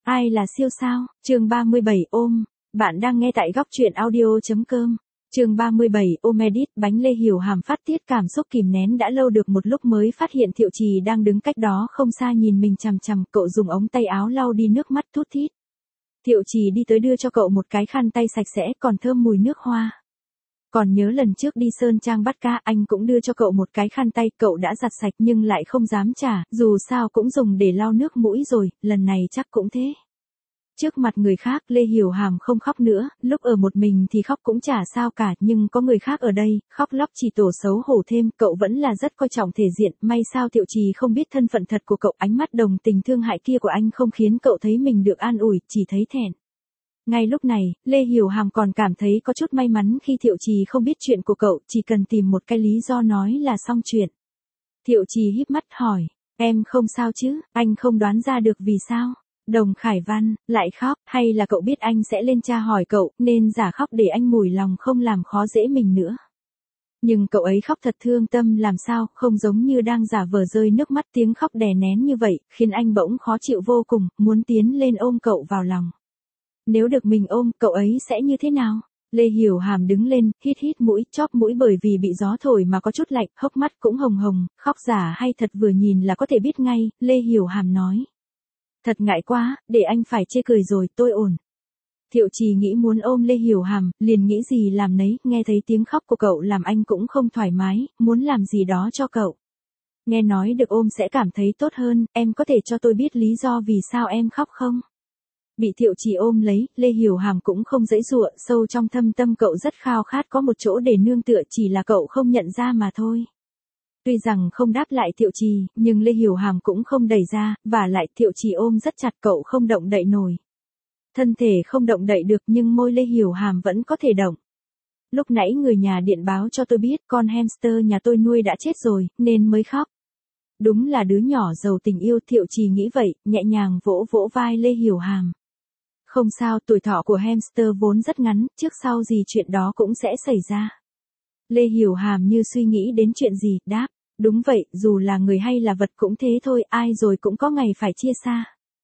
Ai là siêu sao? Chương 37 ôm. Bạn đang nghe tại góc truyện audio.com. Chương 37 ôm edit bánh Lê Hiểu Hàm phát tiết cảm xúc kìm nén đã lâu được một lúc mới phát hiện Thiệu Trì đang đứng cách đó không xa nhìn mình chằm chằm, cậu dùng ống tay áo lau đi nước mắt thút thít. Thiệu Trì đi tới đưa cho cậu một cái khăn tay sạch sẽ còn thơm mùi nước hoa. Còn nhớ lần trước đi Sơn Trang bắt cá anh cũng đưa cho cậu một cái khăn tay, cậu đã giặt sạch nhưng lại không dám trả, dù sao cũng dùng để lau nước mũi rồi, lần này chắc cũng thế. Trước mặt người khác Lê Hiểu Hàm không khóc nữa, lúc ở một mình thì khóc cũng chả sao cả, nhưng có người khác ở đây, khóc lóc chỉ tổ xấu hổ thêm, cậu vẫn là rất coi trọng thể diện, may sao Thiệu Trì không biết thân phận thật của cậu, ánh mắt đồng tình thương hại kia của anh không khiến cậu thấy mình được an ủi, chỉ thấy thẹn. Ngay lúc này, Lê Hiểu Hàm còn cảm thấy có chút may mắn khi Thiệu Trì không biết chuyện của cậu, chỉ cần tìm một cái lý do nói là xong chuyện. Thiệu Trì híp mắt hỏi, em không sao chứ, anh không đoán ra được vì sao. Đồng Khải Văn, lại khóc, hay là cậu biết anh sẽ lên tra hỏi cậu, nên giả khóc để anh mủi lòng không làm khó dễ mình nữa. Nhưng cậu ấy khóc thật thương tâm làm sao, không giống như đang giả vờ rơi nước mắt, tiếng khóc đè nén như vậy, khiến anh bỗng khó chịu vô cùng, muốn tiến lên ôm cậu vào lòng. Nếu được mình ôm, cậu ấy sẽ như thế nào? Lê Hiểu Hàm đứng lên, hít mũi, chóp mũi bởi vì bị gió thổi mà có chút lạnh, hốc mắt cũng hồng hồng, khóc giả hay thật vừa nhìn là có thể biết ngay, Lê Hiểu Hàm nói. Thật ngại quá, để anh phải chê cười rồi, tôi ổn. Thiệu Trì nghĩ muốn ôm Lê Hiểu Hàm, liền nghĩ gì làm nấy, nghe thấy tiếng khóc của cậu làm anh cũng không thoải mái, muốn làm gì đó cho cậu. Nghe nói được ôm sẽ cảm thấy tốt hơn, em có thể cho tôi biết lý do vì sao em khóc không? Bị Thiệu Trì ôm lấy, Lê Hiểu Hàm cũng không giãy giụa, sâu trong thâm tâm cậu rất khao khát có một chỗ để nương tựa, chỉ là cậu không nhận ra mà thôi. Tuy rằng không đáp lại Thiệu Trì, nhưng Lê Hiểu Hàm cũng không đẩy ra, và lại Thiệu Trì ôm rất chặt cậu không động đậy nổi. Thân thể không động đậy được nhưng môi Lê Hiểu Hàm vẫn có thể động. Lúc nãy người nhà điện báo cho tôi biết con hamster nhà tôi nuôi đã chết rồi, nên mới khóc. Đúng là đứa nhỏ giàu tình yêu, Thiệu Trì nghĩ vậy, nhẹ nhàng vỗ vỗ vai Lê Hiểu Hàm. Không sao, tuổi thọ của hamster vốn rất ngắn, trước sau gì chuyện đó cũng sẽ xảy ra. Lê Hiểu Hàm như suy nghĩ đến chuyện gì, đáp, đúng vậy, dù là người hay là vật cũng thế thôi, ai rồi cũng có ngày phải chia xa.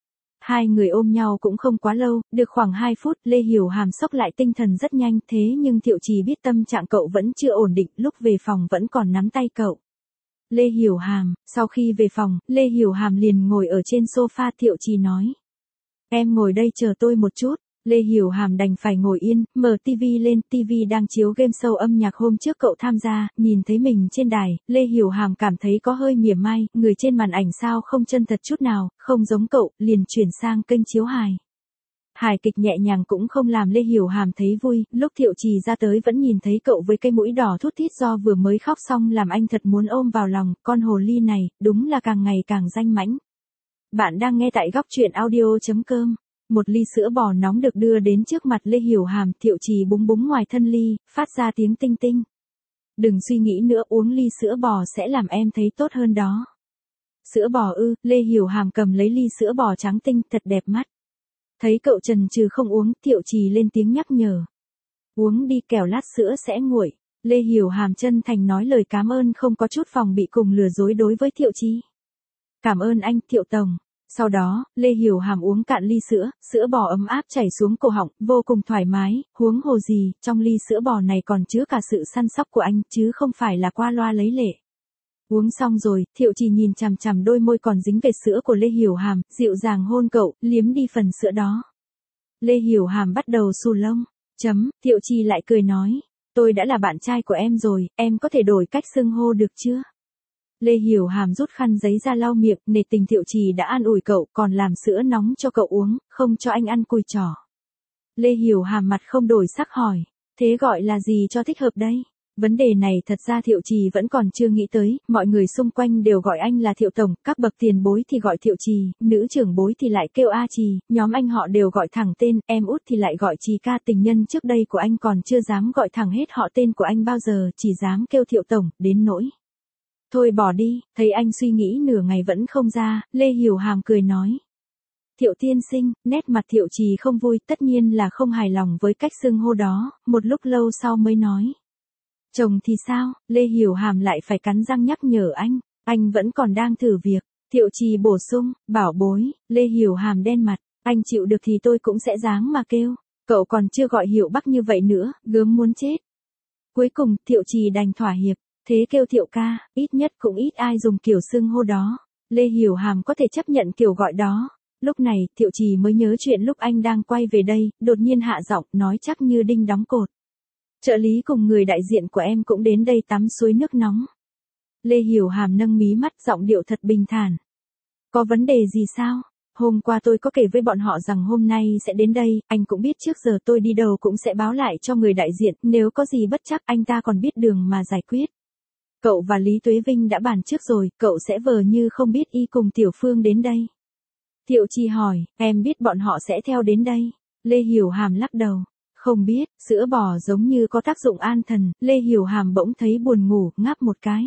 Hai người ôm nhau cũng không quá lâu, được khoảng 2 phút, Lê Hiểu Hàm xốc lại tinh thần rất nhanh, thế nhưng Thiệu Trì biết tâm trạng cậu vẫn chưa ổn định, lúc về phòng vẫn còn nắm tay cậu. Lê Hiểu Hàm, sau khi về phòng, Lê Hiểu Hàm liền ngồi ở trên sofa, Thiệu Trì nói. Em ngồi đây chờ tôi một chút. Lê Hiểu Hàm đành phải ngồi yên, mở tivi lên, tivi đang chiếu game show âm nhạc hôm trước cậu tham gia, nhìn thấy mình trên đài, Lê Hiểu Hàm cảm thấy có hơi mỉa mai, người trên màn ảnh sao không chân thật chút nào, không giống cậu, liền chuyển sang kênh chiếu hài. Hài kịch nhẹ nhàng cũng không làm Lê Hiểu Hàm thấy vui, lúc Thiệu Trì ra tới vẫn nhìn thấy cậu với cái mũi đỏ thút thít do vừa mới khóc xong làm anh thật muốn ôm vào lòng, con hồ ly này, đúng là càng ngày càng danh mãnh. Bạn đang nghe tại góc truyện audio.com. Một ly sữa bò nóng được đưa đến trước mặt Lê Hiểu Hàm, Thiệu Trì búng búng ngoài thân ly, phát ra tiếng tinh tinh. Đừng suy nghĩ nữa, uống ly sữa bò sẽ làm em thấy tốt hơn đó. Sữa bò ư? Lê Hiểu Hàm cầm lấy ly sữa bò trắng tinh, thật đẹp mắt. Thấy cậu chần chừ không uống, Thiệu Trì lên tiếng nhắc nhở. Uống đi kẻo lát sữa sẽ nguội. Lê Hiểu Hàm chân thành nói lời cảm ơn không có chút phòng bị cùng lừa dối đối với Thiệu Trì. Cảm ơn anh, Thiệu Tổng. Sau đó, Lê Hiểu Hàm uống cạn ly sữa, sữa bò ấm áp chảy xuống cổ họng, vô cùng thoải mái, huống hồ gì, trong ly sữa bò này còn chứa cả sự săn sóc của anh, chứ không phải là qua loa lấy lệ. Uống xong rồi, Thiệu Trì nhìn chằm chằm đôi môi còn dính vệt sữa của Lê Hiểu Hàm, dịu dàng hôn cậu, liếm đi phần sữa đó. Lê Hiểu Hàm bắt đầu xù lông. Thiệu Trì lại cười nói, tôi đã là bạn trai của em rồi, em có thể đổi cách xưng hô được chưa? Lê Hiểu Hàm rút khăn giấy ra lau miệng, nể tình Thiệu Trì đã an ủi cậu, còn làm sữa nóng cho cậu uống, không cho anh ăn cùi chỏ. Lê Hiểu Hàm mặt không đổi sắc hỏi, thế gọi là gì cho thích hợp đây? Vấn đề này thật ra Thiệu Trì vẫn còn chưa nghĩ tới, mọi người xung quanh đều gọi anh là Thiệu Tổng, các bậc tiền bối thì gọi Thiệu Trì, nữ trưởng bối thì lại kêu A Trì, nhóm anh họ đều gọi thẳng tên, em út thì lại gọi Trì ca, tình nhân trước đây của anh còn chưa dám gọi thẳng hết họ tên của anh bao giờ, chỉ dám kêu Thiệu Tổng, đến nỗi. Thôi bỏ đi, thấy anh suy nghĩ nửa ngày vẫn không ra, Lê Hiểu Hàm cười nói. Thiệu tiên sinh, nét mặt Thiệu Trì không vui, tất nhiên là không hài lòng với cách xưng hô đó, một lúc lâu sau mới nói. Chồng thì sao? Lê Hiểu Hàm lại phải cắn răng nhắc nhở anh vẫn còn đang thử việc. Thiệu Trì bổ sung, bảo bối, Lê Hiểu Hàm đen mặt, Anh chịu được thì tôi cũng sẽ dáng mà kêu. Cậu còn chưa gọi Hiệu Bắc như vậy nữa, gớm muốn chết. Cuối cùng, Thiệu Trì đành thỏa hiệp. Thế kêu Thiệu ca, ít nhất cũng ít ai dùng kiểu xưng hô đó. Lê Hiểu Hàm có thể chấp nhận kiểu gọi đó. Lúc này, Thiệu Trì mới nhớ chuyện lúc anh đang quay về đây, đột nhiên hạ giọng, nói chắc như đinh đóng cột. Trợ lý cùng người đại diện của em cũng đến đây tắm suối nước nóng. Lê Hiểu Hàm nâng mí mắt, giọng điệu thật bình thản. Có vấn đề gì sao? Hôm qua tôi có kể với bọn họ rằng hôm nay sẽ đến đây, anh cũng biết trước giờ tôi đi đâu cũng sẽ báo lại cho người đại diện, nếu có gì bất trắc anh ta còn biết đường mà giải quyết. Cậu và Lý Tuế Vinh đã bàn trước rồi, cậu sẽ vờ như không biết y cùng Tiểu Phương đến đây. Thiệu Trì hỏi, em biết bọn họ sẽ theo đến đây. Lê Hiểu Hàm lắc đầu. Không biết, sữa bò giống như có tác dụng an thần, Lê Hiểu Hàm bỗng thấy buồn ngủ, ngáp một cái.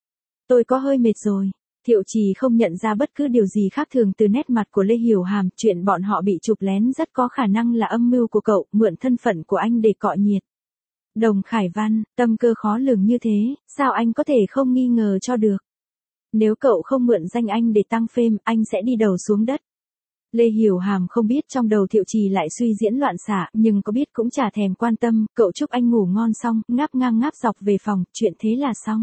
Tôi có hơi mệt rồi. Thiệu Trì không nhận ra bất cứ điều gì khác thường từ nét mặt của Lê Hiểu Hàm, chuyện bọn họ bị chụp lén rất có khả năng là âm mưu của cậu, mượn thân phận của anh để cọ nhiệt. Đồng Khải Văn, tâm cơ khó lường như thế, sao anh có thể không nghi ngờ cho được? Nếu cậu không mượn danh anh để tăng fame, anh sẽ đi đầu xuống đất. Lê Hiểu Hàm không biết trong đầu Thiệu Trì lại suy diễn loạn xạ, nhưng có biết cũng chả thèm quan tâm, cậu chúc anh ngủ ngon xong, ngáp ngang ngáp dọc về phòng, chuyện thế là xong.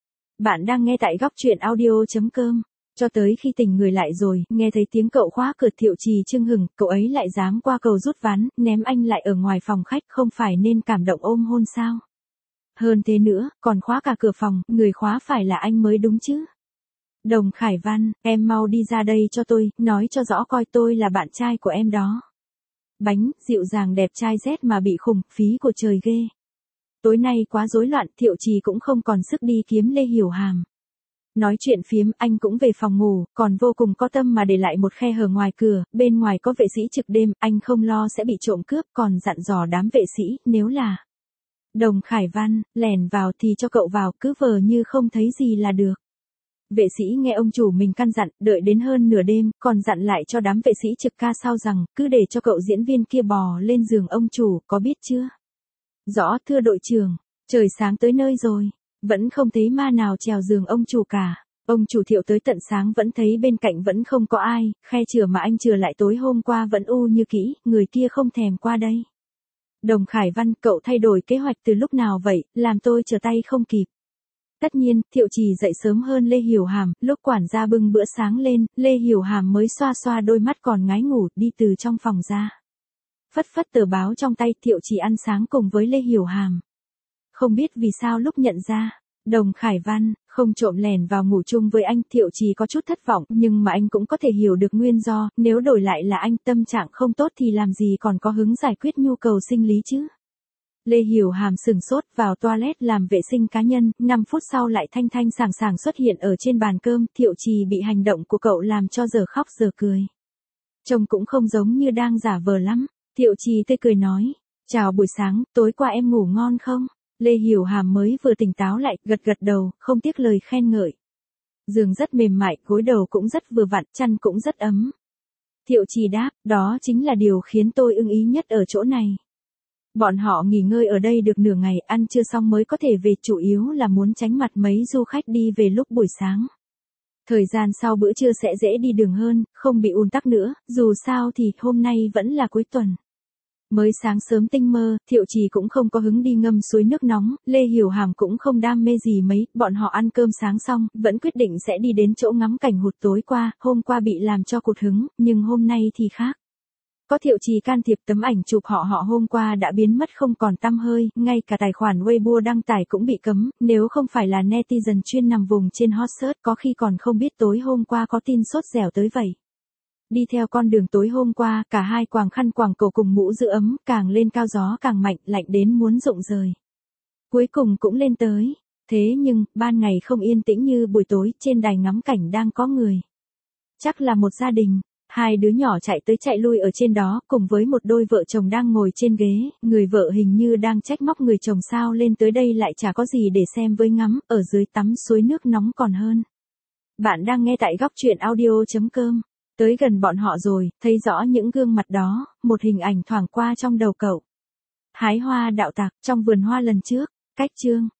Bạn đang nghe tại góc truyện audio.com. Cho tới khi tỉnh người lại rồi, nghe thấy tiếng cậu khóa cửa, Thiệu Trì chưng hửng, cậu ấy lại dám qua cầu rút ván, ném anh lại ở ngoài phòng khách, không phải nên cảm động ôm hôn sao? Hơn thế nữa, còn khóa cả cửa phòng, người khóa phải là anh mới đúng chứ. Đồng Khải Văn, em mau đi ra đây cho tôi, nói cho rõ coi tôi là bạn trai của em đó. Bánh, dịu dàng đẹp trai rét mà bị khùng, phí của trời ghê. Tối nay quá rối loạn, Thiệu Trì cũng không còn sức đi kiếm Lê Hiểu Hàm. Nói chuyện phiếm, anh cũng về phòng ngủ, còn vô cùng có tâm mà để lại một khe hở ngoài cửa, bên ngoài có vệ sĩ trực đêm, anh không lo sẽ bị trộm cướp, còn dặn dò đám vệ sĩ, nếu là Đồng Khải Văn, lẻn vào thì cho cậu vào, cứ vờ như không thấy gì là được. Vệ sĩ nghe ông chủ mình căn dặn, đợi đến hơn nửa đêm, còn dặn lại cho đám vệ sĩ trực ca sao rằng, cứ để cho cậu diễn viên kia bò lên giường ông chủ, có biết chưa? Rõ thưa đội trưởng, trời sáng tới nơi rồi, vẫn không thấy ma nào trèo giường ông chủ cả. Ông chủ Thiệu tới tận sáng vẫn thấy bên cạnh vẫn không có ai, khe chừa mà anh chừa lại tối hôm qua vẫn u như kỹ, người kia không thèm qua đây. Đồng Khải Văn, cậu thay đổi kế hoạch từ lúc nào vậy, làm tôi trở tay không kịp. Tất nhiên, Thiệu Trì dậy sớm hơn Lê Hiểu Hàm, lúc quản gia bưng bữa sáng lên, Lê Hiểu Hàm mới xoa xoa đôi mắt còn ngái ngủ, đi từ trong phòng ra. Phất phất tờ báo trong tay, Thiệu Trì ăn sáng cùng với Lê Hiểu Hàm. Không biết vì sao lúc nhận ra, Đồng Khải Văn không trộm lẻn vào ngủ chung với anh, Thiệu Trì có chút thất vọng, nhưng mà anh cũng có thể hiểu được nguyên do, nếu đổi lại là anh tâm trạng không tốt thì làm gì còn có hứng giải quyết nhu cầu sinh lý chứ. Lê Hiểu Hàm sừng sốt vào toilet làm vệ sinh cá nhân, 5 phút sau lại thanh thanh sảng sảng xuất hiện ở trên bàn cơm, Thiệu Trì bị hành động của cậu làm cho giờ khóc giờ cười. Trông cũng không giống như đang giả vờ lắm, Thiệu Trì tươi cười nói, chào buổi sáng, tối qua em ngủ ngon không? Lê Hiểu Hàm mới vừa tỉnh táo lại, gật gật đầu, không tiếc lời khen ngợi. Giường rất mềm mại, gối đầu cũng rất vừa vặn, chăn cũng rất ấm. Thiệu Trì đáp, đó chính là điều khiến tôi ưng ý nhất ở chỗ này. Bọn họ nghỉ ngơi ở đây được nửa ngày, ăn trưa xong mới có thể về, chủ yếu là muốn tránh mặt mấy du khách đi về lúc buổi sáng. Thời gian sau bữa trưa sẽ dễ đi đường hơn, không bị ùn tắc nữa, dù sao thì hôm nay vẫn là cuối tuần. Mới sáng sớm tinh mơ, Thiệu Trì cũng không có hứng đi ngâm suối nước nóng, Lê Hiểu Hàm cũng không đam mê gì mấy, bọn họ ăn cơm sáng xong, vẫn quyết định sẽ đi đến chỗ ngắm cảnh hụt tối qua, hôm qua bị làm cho cụt hứng, nhưng hôm nay thì khác. Có Thiệu Trì can thiệp, tấm ảnh chụp họ hôm qua đã biến mất không còn tăm hơi, ngay cả tài khoản Weibo đăng tải cũng bị cấm, nếu không phải là netizen chuyên nằm vùng trên hot search có khi còn không biết tối hôm qua có tin sốt dẻo tới vậy. Đi theo con đường tối hôm qua, cả hai quàng khăn quàng cổ cùng mũ giữ ấm, càng lên cao gió càng mạnh, lạnh đến muốn rụng rời. Cuối cùng cũng lên tới. Thế nhưng, ban ngày không yên tĩnh như buổi tối, trên đài ngắm cảnh đang có người. Chắc là một gia đình. Hai đứa nhỏ chạy tới chạy lui ở trên đó, cùng với một đôi vợ chồng đang ngồi trên ghế, người vợ hình như đang trách móc người chồng sao lên tới đây lại chả có gì để xem với ngắm, ở dưới tắm suối nước nóng còn hơn. Bạn đang nghe tại góc truyện audio.com. Tới gần bọn họ rồi, thấy rõ những gương mặt đó, một hình ảnh thoảng qua trong đầu cậu. Hái hoa đạo tặc, trong vườn hoa lần trước, cách chương.